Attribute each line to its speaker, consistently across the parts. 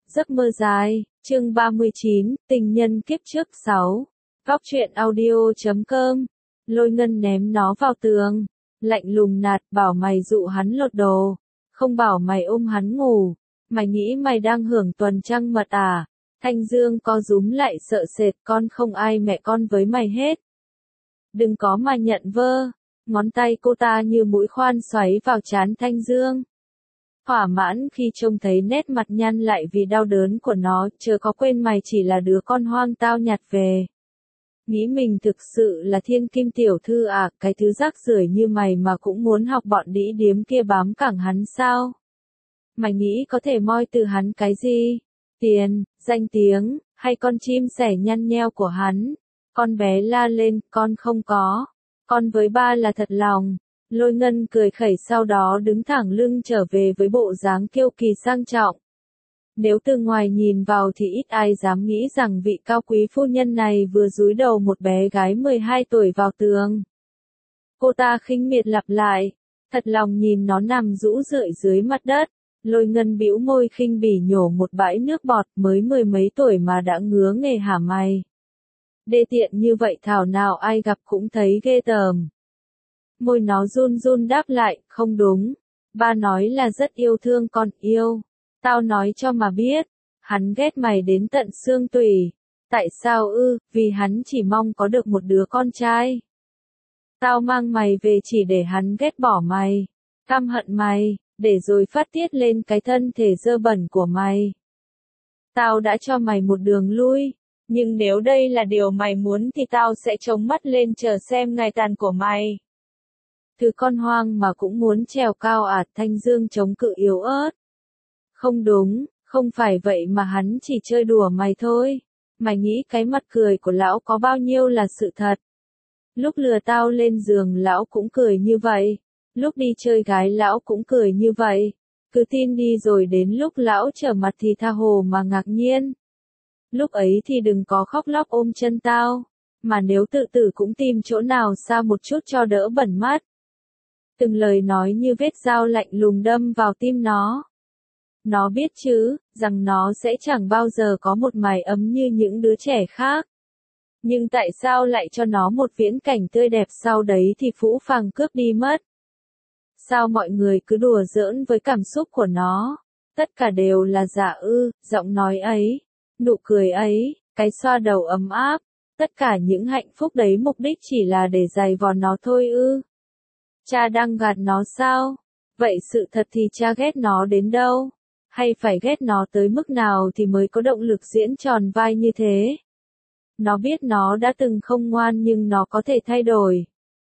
Speaker 1: Giấc mơ dài, chương 39, tình nhân kiếp trước 6. Góc truyện audio.com. Lôi Ngân ném nó vào tường, lạnh lùng nạt, bảo mày dụ hắn lột đồ, không bảo mày ôm hắn ngủ. Mày nghĩ mày đang hưởng tuần trăng mật à? Thanh Dương co rúm lại sợ sệt, con không ai mẹ con với mày hết. Đừng có mà nhận vơ. Ngón tay cô ta như mũi khoan xoáy vào trán Thanh Dương. Thỏa mãn khi trông thấy nét mặt nhăn lại vì đau đớn của nó, chớ có quên mày chỉ là đứa con hoang tao nhặt về. Nghĩ mình thực sự là thiên kim tiểu thư à, cái thứ rác rưởi như mày mà cũng muốn học bọn đĩ điếm kia bám cẳng hắn sao? Mày nghĩ có thể moi từ hắn cái gì? Tiền, danh tiếng, hay con chim sẻ nhăn nheo của hắn? Con bé la lên, con không có. Con với ba là thật lòng. Lôi Ngân cười khẩy, sau đó đứng thẳng lưng trở về với bộ dáng kiêu kỳ sang trọng. Nếu từ ngoài nhìn vào thì ít ai dám nghĩ rằng vị cao quý phu nhân này vừa dúi đầu một bé gái 12 tuổi vào tường. Cô ta khinh miệt lặp lại, thật lòng nhìn nó nằm rũ rượi dưới mặt đất. Lôi Ngân bĩu môi khinh bỉ nhổ một bãi nước bọt, mới 10 mấy tuổi mà đã ngứa nghề hả mày? Đê tiện như vậy thảo nào ai gặp cũng thấy ghê tởm. Môi nó run run đáp lại, không đúng. Ba nói là rất yêu thương con, yêu. Tao nói cho mà biết. Hắn ghét mày đến tận xương tủy. Tại sao ư? Vì hắn chỉ mong có được một đứa con trai. Tao mang mày về chỉ để hắn ghét bỏ mày. Căm hận mày, để rồi phát tiết lên cái thân thể dơ bẩn của mày. Tao đã cho mày một đường lui. Nhưng nếu đây là điều mày muốn thì tao sẽ chống mắt lên chờ xem ngày tàn của mày. Thứ con hoang mà cũng muốn trèo cao à? Thanh Dương chống cự yếu ớt. Không đúng, không phải vậy mà hắn chỉ chơi đùa mày thôi. Mày nghĩ cái mặt cười của lão có bao nhiêu là sự thật? Lúc lừa tao lên giường lão cũng cười như vậy. Lúc đi chơi gái lão cũng cười như vậy. Cứ tin đi rồi đến lúc lão trở mặt thì tha hồ mà ngạc nhiên. Lúc ấy thì đừng có khóc lóc ôm chân tao. Mà nếu tự tử cũng tìm chỗ nào xa một chút cho đỡ bẩn mắt. Từng lời nói như vết dao lạnh lùng đâm vào tim nó. Nó biết chứ, rằng nó sẽ chẳng bao giờ có một mái ấm như những đứa trẻ khác. Nhưng tại sao lại cho nó một viễn cảnh tươi đẹp sau đấy thì phũ phàng cướp đi mất? Sao mọi người cứ đùa giỡn với cảm xúc của nó? Tất cả đều là giả ư, giọng nói ấy, nụ cười ấy, cái xoa đầu ấm áp. Tất cả những hạnh phúc đấy mục đích chỉ là để giày vò nó thôi ư? Cha đang gạt nó sao? Vậy sự thật thì cha ghét nó đến đâu? Hay phải ghét nó tới mức nào thì mới có động lực diễn tròn vai như thế? Nó biết nó đã từng không ngoan nhưng nó có thể thay đổi.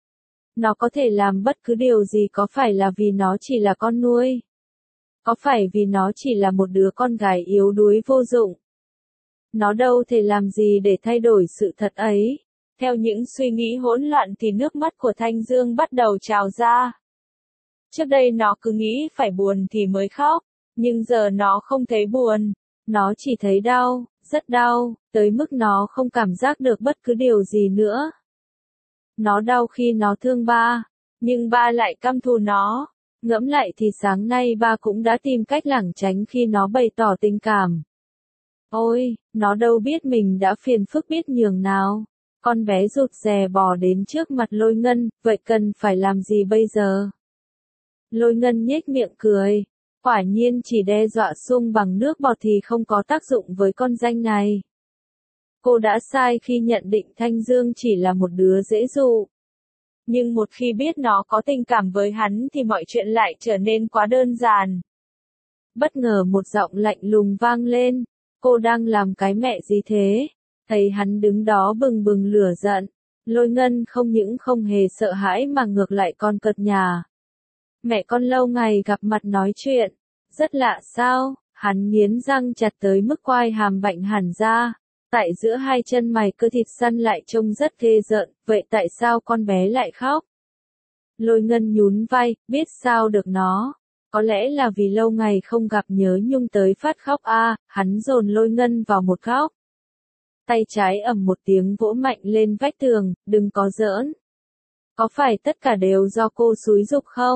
Speaker 1: Nó có thể làm bất cứ điều gì, có phải là vì nó chỉ là con nuôi? Có phải vì nó chỉ là một đứa con gái yếu đuối vô dụng? Nó đâu thể làm gì để thay đổi sự thật ấy. Theo những suy nghĩ hỗn loạn thì nước mắt của Thanh Dương bắt đầu trào ra. Trước đây nó cứ nghĩ phải buồn thì mới khóc, nhưng giờ nó không thấy buồn, nó chỉ thấy đau, rất đau, tới mức nó không cảm giác được bất cứ điều gì nữa. Nó đau khi nó thương ba, nhưng ba lại căm thù nó. Ngẫm lại thì sáng nay ba cũng đã tìm cách lảng tránh khi nó bày tỏ tình cảm. Ôi, nó đâu biết mình đã phiền phức biết nhường nào. Con bé rụt rè bò đến trước mặt Lôi Ngân, vậy cần phải làm gì bây giờ? Lôi Ngân nhếch miệng cười. Quả nhiên chỉ đe dọa sung bằng nước bọt thì không có tác dụng với con danh này. Cô đã sai khi nhận định Thanh Dương chỉ là một đứa dễ dụ. Nhưng một khi biết nó có tình cảm với hắn thì mọi chuyện lại trở nên quá đơn giản. Bất ngờ một giọng lạnh lùng vang lên. Cô đang làm cái mẹ gì thế? Thấy hắn đứng đó bừng bừng lửa giận. Lôi Ngân không những không hề sợ hãi mà ngược lại còn cợt nhả. Mẹ con lâu ngày gặp mặt nói chuyện. Rất lạ sao? Hắn nghiến răng chặt tới mức quai hàm bạnh hẳn ra. Tại giữa hai chân mày cơ thịt săn lại trông rất ghê rợn. Vậy tại sao con bé lại khóc? Lôi Ngân nhún vai, biết sao được nó. Có lẽ là vì lâu ngày không gặp nhớ nhung tới phát khóc a. Hắn dồn Lôi Ngân vào một góc. Tay trái ầm một tiếng vỗ mạnh lên vách tường, đừng có giỡn. Có phải tất cả đều do cô xúi giục không?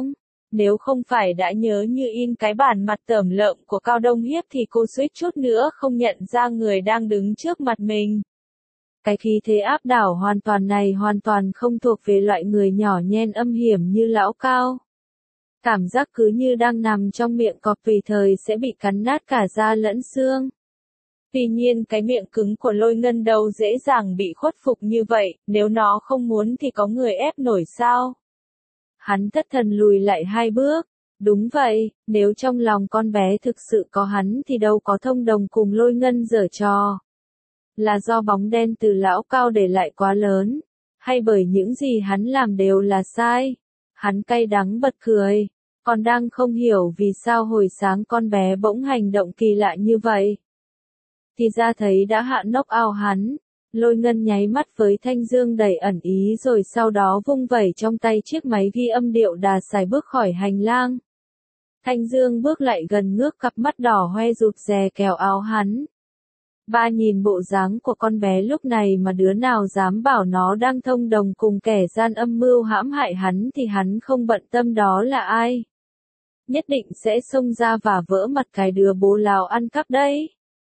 Speaker 1: Nếu không phải đã nhớ như in cái bản mặt tởm lợm của Cao Đông Hiếp thì cô suýt chút nữa không nhận ra người đang đứng trước mặt mình. Cái khí thế áp đảo hoàn toàn này hoàn toàn không thuộc về loại người nhỏ nhen âm hiểm như lão Cao. Cảm giác cứ như đang nằm trong miệng cọp tùy thời sẽ bị cắn nát cả da lẫn xương. Tuy nhiên cái miệng cứng của Lôi Ngân đâu dễ dàng bị khuất phục như vậy, nếu nó không muốn thì có người ép nổi sao? Hắn thất thần lùi lại 2 bước. Đúng vậy, nếu trong lòng con bé thực sự có hắn thì đâu có thông đồng cùng Lôi Ngân giở trò. Là do bóng đen từ lão Cao để lại quá lớn, hay bởi những gì hắn làm đều là sai? Hắn cay đắng bật cười, còn đang không hiểu vì sao hồi sáng con bé bỗng hành động kỳ lạ như vậy. Thì ra thấy đã hạ knock out hắn. Lôi Ngân nháy mắt với Thanh Dương đầy ẩn ý rồi sau đó vung vẩy trong tay chiếc máy ghi âm điệu đà xài bước khỏi hành lang. Thanh Dương bước lại gần ngước cặp mắt đỏ hoe rụt rè kéo áo hắn. Ba nhìn bộ dáng của con bé lúc này mà đứa nào dám bảo nó đang thông đồng cùng kẻ gian âm mưu hãm hại hắn thì hắn không bận tâm đó là ai. Nhất định sẽ xông ra và vỡ mặt cái đứa bố láo ăn cắp đấy.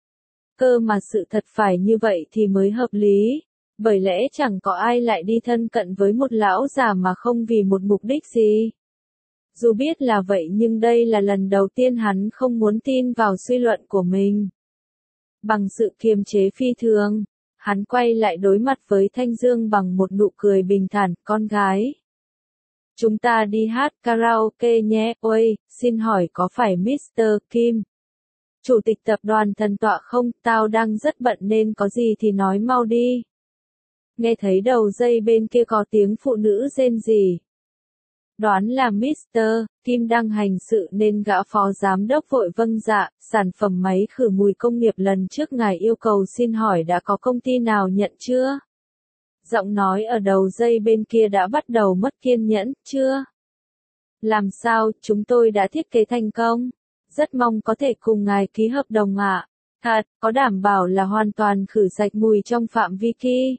Speaker 1: Cơ mà sự thật phải như vậy thì mới hợp lý, bởi lẽ chẳng có ai lại đi thân cận với một lão già mà không vì một mục đích gì. Dù biết là vậy nhưng đây là lần đầu tiên hắn không muốn tin vào suy luận của mình. Bằng sự kiềm chế phi thường, hắn quay lại đối mặt với Thanh Dương bằng một nụ cười bình thản, con gái. Chúng ta đi hát karaoke nhé, ôi, xin hỏi có phải Mr. Kim? Chủ tịch tập đoàn Thần Tọa không, tao đang rất bận nên có gì thì nói mau đi. Nghe thấy đầu dây bên kia có tiếng phụ nữ rên rỉ. Đoán là Mr. Kim đang hành sự nên gã phó giám đốc vội vâng dạ, sản phẩm máy khử mùi công nghiệp lần trước ngài yêu cầu xin hỏi đã có công ty nào nhận chưa? Giọng nói ở đầu dây bên kia đã bắt đầu mất kiên nhẫn, chưa? Làm sao, chúng tôi đã thiết kế thành công? Rất mong có thể cùng ngài ký hợp đồng ạ. Thật, có đảm bảo là hoàn toàn khử sạch mùi trong phạm vi kỳ.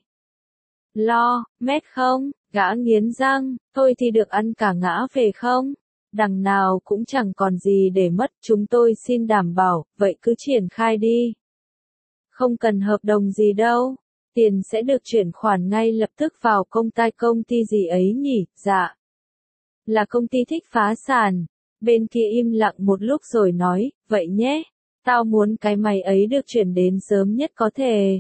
Speaker 1: Lo, mét không? Gã nghiến răng, thôi thì được ăn cả ngã về không? Đằng nào cũng chẳng còn gì để mất, chúng tôi xin đảm bảo, vậy cứ triển khai đi. Không cần hợp đồng gì đâu, tiền sẽ được chuyển khoản ngay lập tức vào công ty gì ấy nhỉ, dạ. Là công ty thích phá sản. Bên kia im lặng một lúc rồi nói, vậy nhé, tao muốn cái máy ấy được chuyển đến sớm nhất có thể.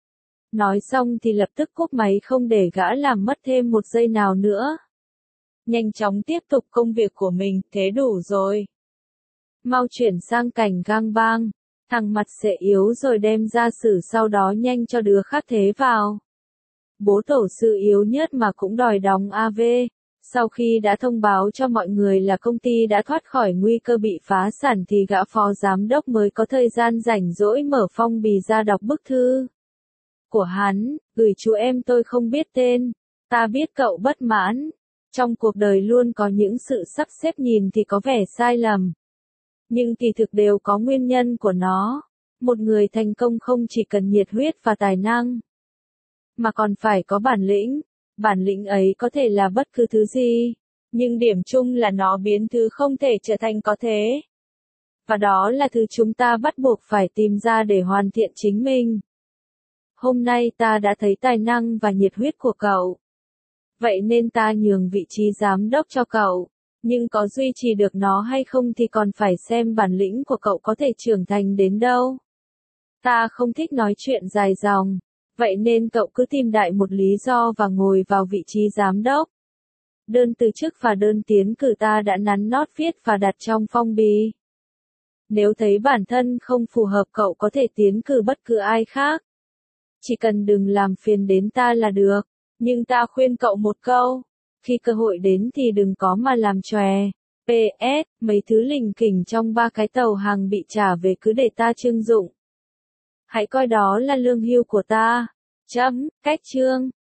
Speaker 1: Nói xong thì lập tức cúp máy không để gã làm mất thêm một giây nào nữa. Nhanh chóng tiếp tục công việc của mình, thế đủ rồi. Mau chuyển sang cảnh gang bang, thằng mặt sẽ yếu rồi đem ra xử sau đó nhanh cho đứa khác thế vào. Bố tổ sư yếu nhất mà cũng đòi đóng AV. Sau khi đã thông báo cho mọi người là công ty đã thoát khỏi nguy cơ bị phá sản thì gã phó giám đốc mới có thời gian rảnh rỗi mở phong bì ra đọc bức thư của hắn, gửi chú em tôi không biết tên, ta biết cậu bất mãn. Trong cuộc đời luôn có những sự sắp xếp nhìn thì có vẻ sai lầm, nhưng kỳ thực đều có nguyên nhân của nó. Một người thành công không chỉ cần nhiệt huyết và tài năng, mà còn phải có bản lĩnh. Bản lĩnh ấy có thể là bất cứ thứ gì, nhưng điểm chung là nó biến thứ không thể trở thành có thể. Và đó là thứ chúng ta bắt buộc phải tìm ra để hoàn thiện chính mình. Hôm nay ta đã thấy tài năng và nhiệt huyết của cậu. Vậy nên ta nhường vị trí giám đốc cho cậu, nhưng có duy trì được nó hay không thì còn phải xem bản lĩnh của cậu có thể trưởng thành đến đâu. Ta không thích nói chuyện dài dòng. Vậy nên cậu cứ tìm đại một lý do và ngồi vào vị trí giám đốc. Đơn từ chức và đơn tiến cử ta đã nắn nót viết và đặt trong phong bì. Nếu thấy bản thân không phù hợp cậu có thể tiến cử bất cứ ai khác. Chỉ cần đừng làm phiền đến ta là được. Nhưng ta khuyên cậu một câu. Khi cơ hội đến thì đừng có mà làm chòe. PS, mấy thứ lỉnh kỉnh trong 3 cái tàu hàng bị trả về cứ để ta trưng dụng. Hãy coi đó là lương hưu của ta. Chấm, cách chương.